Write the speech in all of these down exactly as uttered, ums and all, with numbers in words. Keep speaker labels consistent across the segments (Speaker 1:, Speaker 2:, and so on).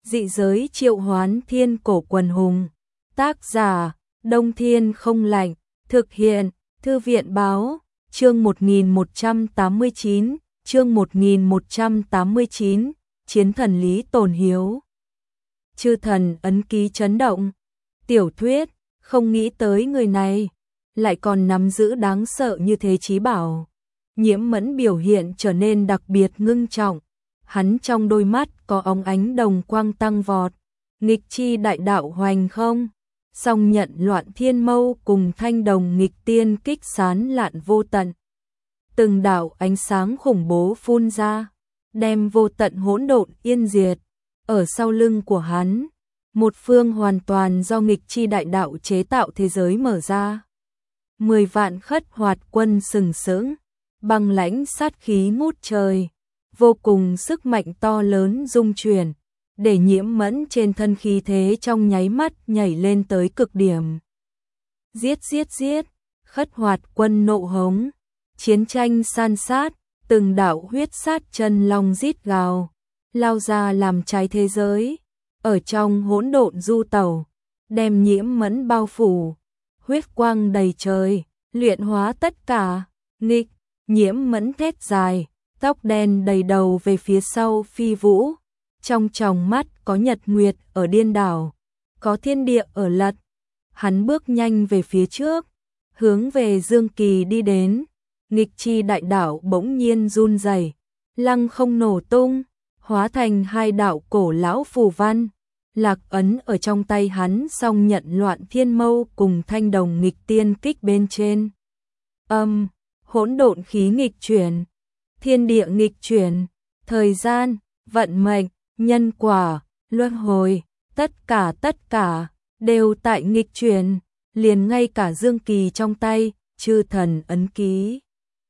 Speaker 1: Dị giới triệu hoán thiên cổ quần hùng. Tác giả, Đông Thiên không lạnh. Thực hiện, Thư viện báo, chương một nghìn một trăm tám mươi chín, chương một nghìn một trăm tám mươi chín, Chiến thần Lý Tồn Hiếu. Chư thần ấn ký chấn động. Tiểu thuyết, không nghĩ tới người này lại còn nắm giữ đáng sợ như thế chí bảo. Nhiễm Mẫn biểu hiện trở nên đặc biệt ngưng trọng. Hắn trong đôi mắt có óng ánh đồng quang tăng vọt. Nghịch chi đại đạo hoành không. Song nhận loạn thiên mâu cùng thanh đồng nghịch tiên kích sán lạn vô tận. Từng đạo ánh sáng khủng bố phun ra, đem vô tận hỗn độn yên diệt. Ở sau lưng của hắn, một phương hoàn toàn do nghịch chi đại đạo chế tạo thế giới mở ra. Mười vạn khất hoạt quân sừng sững, băng lãnh sát khí ngút trời, vô cùng sức mạnh to lớn dung chuyển, để Nhiễm Mẫn trên thân khí thế trong nháy mắt nhảy lên tới cực điểm. Giết giết giết, khất hoạt quân nộ hống, chiến tranh san sát, từng đạo huyết sát chân long rít gào, lao ra làm cháy thế giới, ở trong hỗn độn du tẩu, đem Nhiễm Mẫn bao phủ, huyết quang đầy trời, luyện hóa tất cả. Nghịch, Nhiễm Mẫn thét dài, tóc đen đầy đầu về phía sau phi vũ, trong tròng mắt có nhật nguyệt ở điên đảo, có thiên địa ở lật. Hắn bước nhanh về phía trước, hướng về Dương Kỳ đi đến. Nghịch chi đại đạo bỗng nhiên run rẩy, lăng không nổ tung, hóa thành hai đạo cổ lão phù văn, lạc ấn ở trong tay hắn, song nhận loạn thiên mâu cùng thanh đồng nghịch tiên kích bên trên. Âm, hỗn độn khí nghịch chuyển, thiên địa nghịch chuyển, thời gian, vận mệnh, nhân quả, luân hồi, tất cả tất cả đều tại nghịch chuyển, liền ngay cả Dương Kỳ trong tay, chư thần ấn ký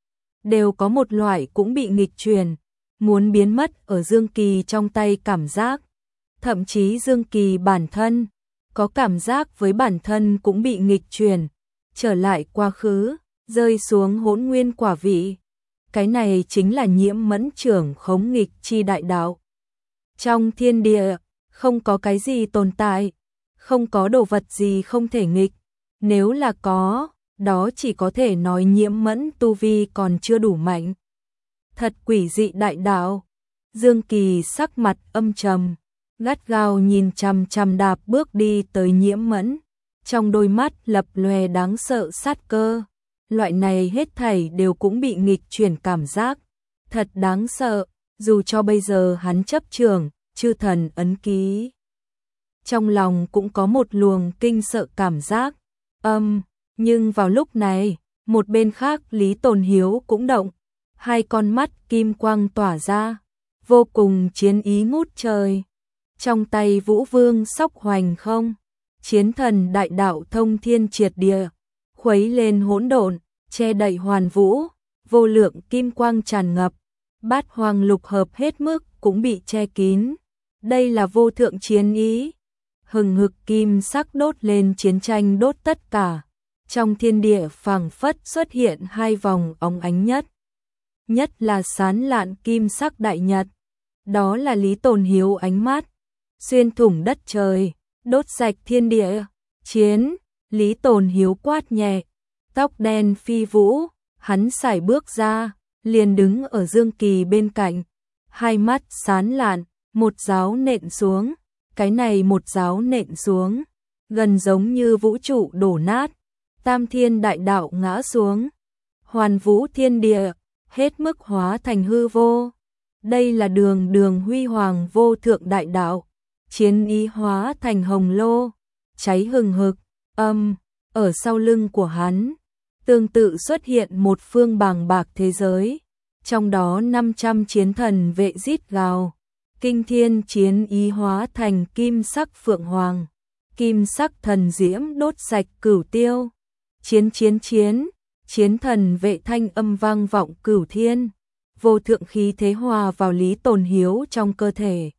Speaker 1: đều có một loại cũng bị nghịch chuyển, muốn biến mất ở Dương Kỳ trong tay cảm giác. Thậm chí Dương Kỳ bản thân có cảm giác với bản thân cũng bị nghịch chuyển, trở lại quá khứ, rơi xuống hỗn nguyên quả vị. Cái này chính là Nhiễm Mẫn trưởng khống nghịch chi đại đạo. Trong thiên địa, không có cái gì tồn tại, không có đồ vật gì không thể nghịch. Nếu là có, đó chỉ có thể nói Nhiễm Mẫn tu vi còn chưa đủ mạnh. Thật quỷ dị đại đạo. Dương Kỳ sắc mặt âm trầm, gắt gao nhìn chằm chằm đạp bước đi tới Nhiễm Mẫn, trong đôi mắt lập lòe đáng sợ sát cơ. Loại này hết thảy đều cũng bị nghịch chuyển cảm giác, thật đáng sợ. Dù cho bây giờ hắn chấp trường chư thần ấn ký, trong lòng cũng có một luồng kinh sợ cảm giác. Âm, nhưng vào lúc này, một bên khác Lý Tồn Hiếu cũng động, hai con mắt kim quang tỏa ra, vô cùng chiến ý ngút trời. Trong tay Vũ Vương sóc hoành không, chiến thần đại đạo thông thiên triệt địa, khuấy lên hỗn độn, che đậy hoàn vũ, vô lượng kim quang tràn ngập, bát hoàng lục hợp hết mức cũng bị che kín. Đây là vô thượng chiến ý, hừng hực kim sắc đốt lên, chiến tranh đốt tất cả. Trong thiên địa phảng phất xuất hiện hai vòng óng ánh nhất, nhất là sán lạn kim sắc đại nhật. Đó là Lý Tồn Hiếu ánh mắt, xuyên thủng đất trời, đốt sạch thiên địa. Chiến, Lý Tồn Hiếu quát nhẹ, tóc đen phi vũ, hắn sải bước ra, liền đứng ở Dương Kỳ bên cạnh, hai mắt sán lạn, một giáo nện xuống. Cái này một giáo nện xuống, gần giống như vũ trụ đổ nát, tam thiên đại đạo ngã xuống, hoàn vũ thiên địa, hết mức hóa thành hư vô. Đây là đường đường huy hoàng vô thượng đại đạo, chiến ý hóa thành hồng lô, cháy hừng hực. Âm, ở sau lưng của hắn, tương tự xuất hiện một phương bàng bạc thế giới, trong đó năm trăm chiến thần vệ rít gào, kinh thiên chiến ý hóa thành kim sắc phượng hoàng, kim sắc thần diễm đốt sạch cửu tiêu. Chiến chiến chiến, chiến thần vệ thanh âm vang vọng cửu thiên, vô thượng khí thế hòa vào Lý Tồn Hiếu trong cơ thể,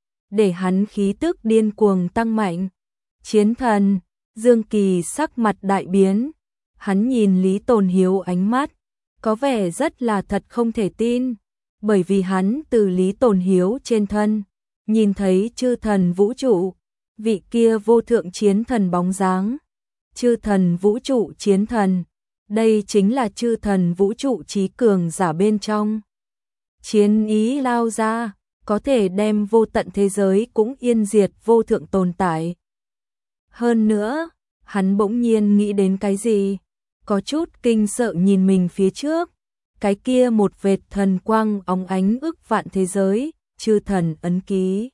Speaker 1: để hắn khí tức điên cuồng tăng mạnh. Chiến thần, Dương Kỳ sắc mặt đại biến, hắn nhìn Lý Tồn Hiếu ánh mắt, có vẻ rất là thật không thể tin, bởi vì hắn từ Lý Tồn Hiếu trên thân nhìn thấy chư thần vũ trụ, vị kia vô thượng chiến thần bóng dáng. Chư thần vũ trụ chiến thần, đây chính là chư thần vũ trụ trí cường giả bên trong. Chiến ý lao ra, có thể đem vô tận thế giới cũng yên diệt vô thượng tồn tại. Hơn nữa, hắn bỗng nhiên nghĩ đến cái gì, có chút kinh sợ nhìn mình phía trước, cái kia một vệt thần quang óng ánh ức vạn thế giới, chư thần ấn ký.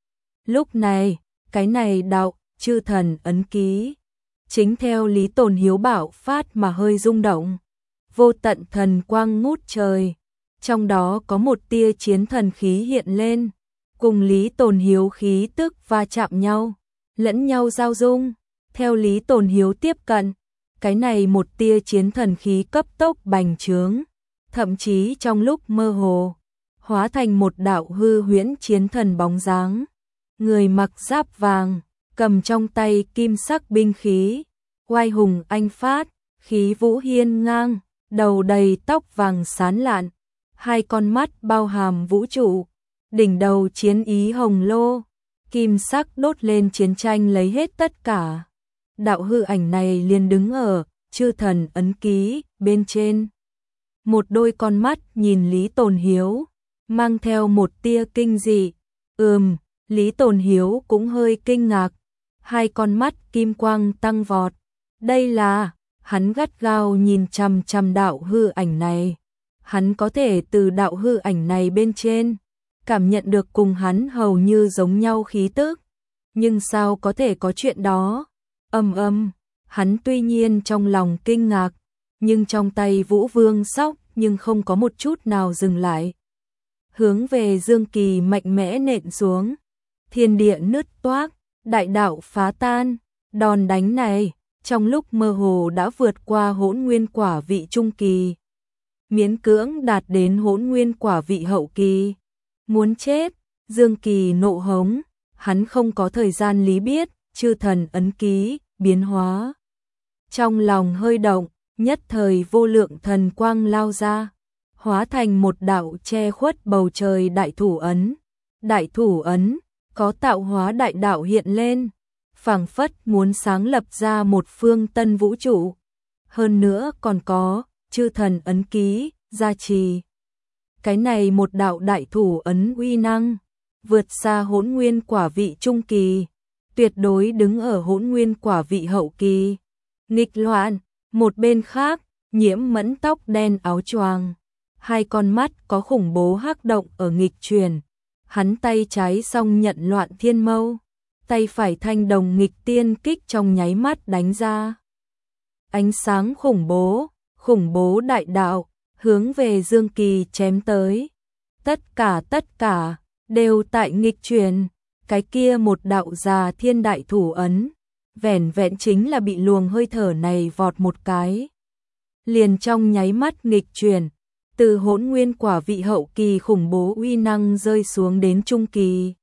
Speaker 1: Lúc này, cái này đạo, chư thần ấn ký, chính theo Lý Tồn Hiếu bảo phát mà hơi rung động. Vô tận thần quang ngút trời, trong đó có một tia chiến thần khí hiện lên, cùng Lý Tồn Hiếu khí tức va chạm nhau, lẫn nhau giao dung. Theo Lý Tồn Hiếu tiếp cận, cái này một tia chiến thần khí cấp tốc bành trướng, thậm chí trong lúc mơ hồ, hóa thành một đạo hư huyễn chiến thần bóng dáng. Người mặc giáp vàng, cầm trong tay kim sắc binh khí, oai hùng anh phát, khí vũ hiên ngang, đầu đầy tóc vàng sáng lạn, hai con mắt bao hàm vũ trụ, đỉnh đầu chiến ý hồng lô, kim sắc đốt lên chiến tranh lấy hết tất cả. Đạo hư ảnh này liền đứng ở chư thần ấn ký bên trên. Một đôi con mắt nhìn Lý Tồn Hiếu, mang theo một tia kinh dị. Ừm, Lý Tồn Hiếu cũng hơi kinh ngạc, hai con mắt kim quang tăng vọt. Đây là, hắn gắt gao nhìn chằm chằm đạo hư ảnh này. Hắn có thể từ đạo hư ảnh này bên trên, cảm nhận được cùng hắn hầu như giống nhau khí tức. Nhưng sao có thể có chuyện đó? Âm âm, hắn tuy nhiên trong lòng kinh ngạc, nhưng trong tay Vũ Vương sóc nhưng không có một chút nào dừng lại. Hướng về Dương Kỳ mạnh mẽ nện xuống, thiên địa nứt toác, đại đạo phá tan, đòn đánh này, trong lúc mơ hồ đã vượt qua hỗn nguyên quả vị trung kỳ. Miễn cưỡng đạt đến hỗn nguyên quả vị hậu kỳ. Muốn chết, Dương Kỳ nộ hống, hắn không có thời gian lý biết, chư thần ấn ký, biến hóa. Trong lòng hơi động, nhất thời vô lượng thần quang lao ra, hóa thành một đạo che khuất bầu trời đại thủ ấn. Đại thủ ấn, có tạo hóa đại đạo hiện lên, phảng phất muốn sáng lập ra một phương tân vũ trụ. Hơn nữa còn có chư thần ấn ký, gia trì. Cái này một đạo đại thủ ấn uy năng, vượt xa hỗn nguyên quả vị trung kỳ, tuyệt đối đứng ở hỗn nguyên quả vị hậu kỳ. Nghịch loạn, một bên khác, Nhiễm Mẫn tóc đen áo choàng, hai con mắt có khủng bố hắc động ở nghịch chuyển. Hắn tay trái song nhận loạn thiên mâu, tay phải thanh đồng nghịch tiên kích trong nháy mắt đánh ra. Ánh sáng khủng bố, khủng bố đại đạo, hướng về Dương Kỳ chém tới. Tất cả tất cả, đều tại nghịch chuyển, cái kia một đạo già thiên đại thủ ấn, vẻn vẹn chính là bị luồng hơi thở này vọt một cái. Liền trong nháy mắt nghịch chuyển, từ hỗn nguyên quả vị hậu kỳ khủng bố uy năng rơi xuống đến trung kỳ.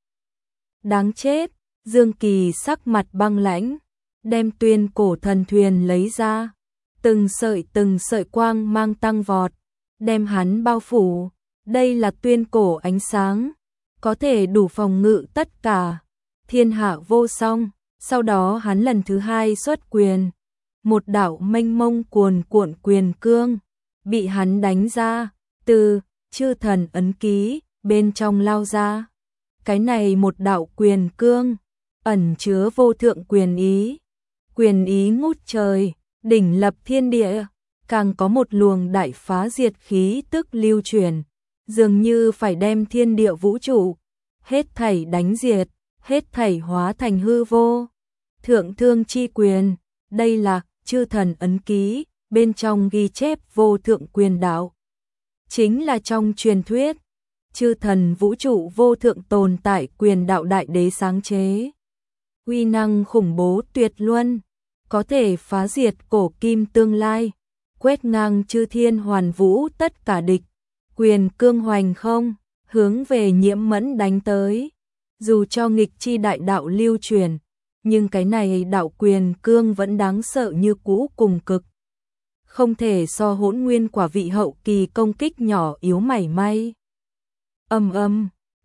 Speaker 1: Đáng chết, Dương Kỳ sắc mặt băng lãnh, đem tuyên cổ thần thuyền lấy ra, từng sợi từng sợi quang mang tăng vọt, đem hắn bao phủ. Đây là tuyên cổ ánh sáng, có thể đủ phòng ngự tất cả, thiên hạ vô song. Sau đó hắn lần thứ hai xuất quyền, một đạo mênh mông cuồn cuộn quyền cương bị hắn đánh ra, từ chư thần ấn ký bên trong lao ra. Cái này một đạo quyền cương ẩn chứa vô thượng quyền ý, quyền ý ngút trời, đỉnh lập thiên địa, càng có một luồng đại phá diệt khí tức lưu truyền, dường như phải đem thiên địa vũ trụ hết thảy đánh diệt, hết thảy hóa thành hư vô. Thượng thương chi quyền, đây là chư thần ấn ký, bên trong ghi chép vô thượng quyền đạo. Chính là trong truyền thuyết, chư thần vũ trụ vô thượng tồn tại quyền đạo đại đế sáng chế. Uy năng khủng bố tuyệt luân, có thể phá diệt cổ kim tương lai, quét ngang chư thiên hoàn vũ tất cả địch. Quyền cương hoành không, hướng về Nhiễm Mẫn đánh tới. Dù cho nghịch chi đại đạo lưu truyền, nhưng cái này đạo quyền cương vẫn đáng sợ như cũ cùng cực. Không thể so hỗn nguyên quả vị hậu kỳ công kích nhỏ yếu mảy may. Âm âm,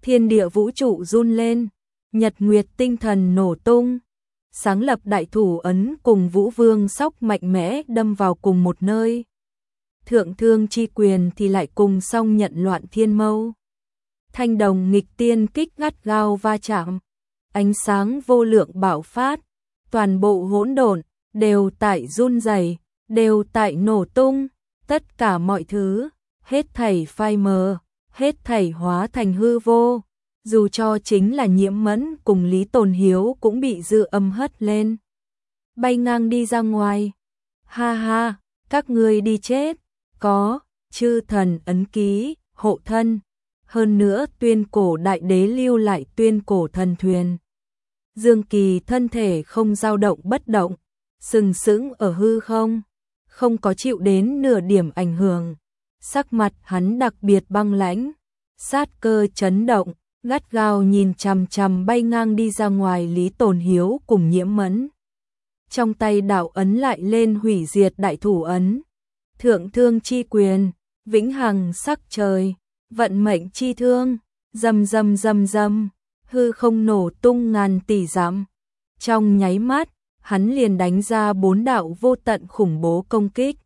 Speaker 1: thiên địa vũ trụ run lên, nhật nguyệt tinh thần nổ tung. Sáng lập đại thủ ấn cùng Vũ Vương Sóc mạnh mẽ đâm vào cùng một nơi. Thượng thương chi quyền thì lại cùng song nhận loạn thiên mâu. Thanh đồng nghịch tiên kích gắt gao va chạm. Ánh sáng vô lượng bạo phát, toàn bộ hỗn độn đều tại run rẩy, đều tại nổ tung, tất cả mọi thứ, hết thảy phai mờ, hết thảy hóa thành hư vô. Dù cho chính là Nhiễm Mẫn cùng Lý Tồn Hiếu cũng bị dư âm hất lên, bay ngang đi ra ngoài. Ha ha, các ngươi đi chết, có chư thần ấn ký, hộ thân, hơn nữa tuyên cổ đại đế lưu lại tuyên cổ thần thuyền. Dương Kỳ thân thể không dao động bất động, sừng sững ở hư không, không có chịu đến nửa điểm ảnh hưởng. Sắc mặt hắn đặc biệt băng lãnh, sát cơ chấn động, gắt gao nhìn chằm chằm bay ngang đi ra ngoài Lý Tồn Hiếu cùng Nhiễm Mẫn. Trong tay đạo ấn lại lên hủy diệt đại thủ ấn. Thượng thương chi quyền, vĩnh hằng sắc trời, vận mệnh chi thương, rầm rầm rầm rầm, hư không nổ tung ngàn tỷ dặm. Trong nháy mắt, hắn liền đánh ra bốn đạo vô tận khủng bố công kích,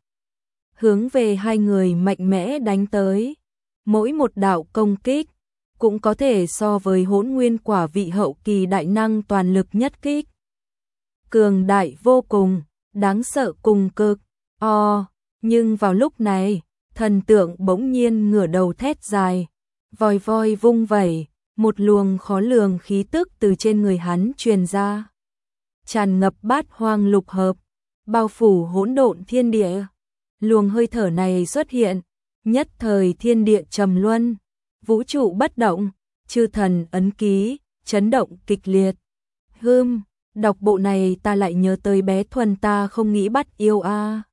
Speaker 1: hướng về hai người mạnh mẽ đánh tới. Mỗi một đạo công kích cũng có thể so với Hỗn Nguyên quả vị hậu kỳ đại năng toàn lực nhất kích. Cường đại vô cùng, đáng sợ cùng cực. O, nhưng vào lúc này, thần tượng bỗng nhiên ngửa đầu thét dài, vòi voi vung vẩy, một luồng khó lường khí tức từ trên người hắn truyền ra, tràn ngập bát hoang lục hợp, bao phủ hỗn độn thiên địa. Luồng hơi thở này xuất hiện, nhất thời thiên địa trầm luân, vũ trụ bất động, chư thần ấn ký chấn động kịch liệt. Hừm, đọc bộ này ta lại nhớ tới bé Thuần ta không nghĩ bắt yêu a. À.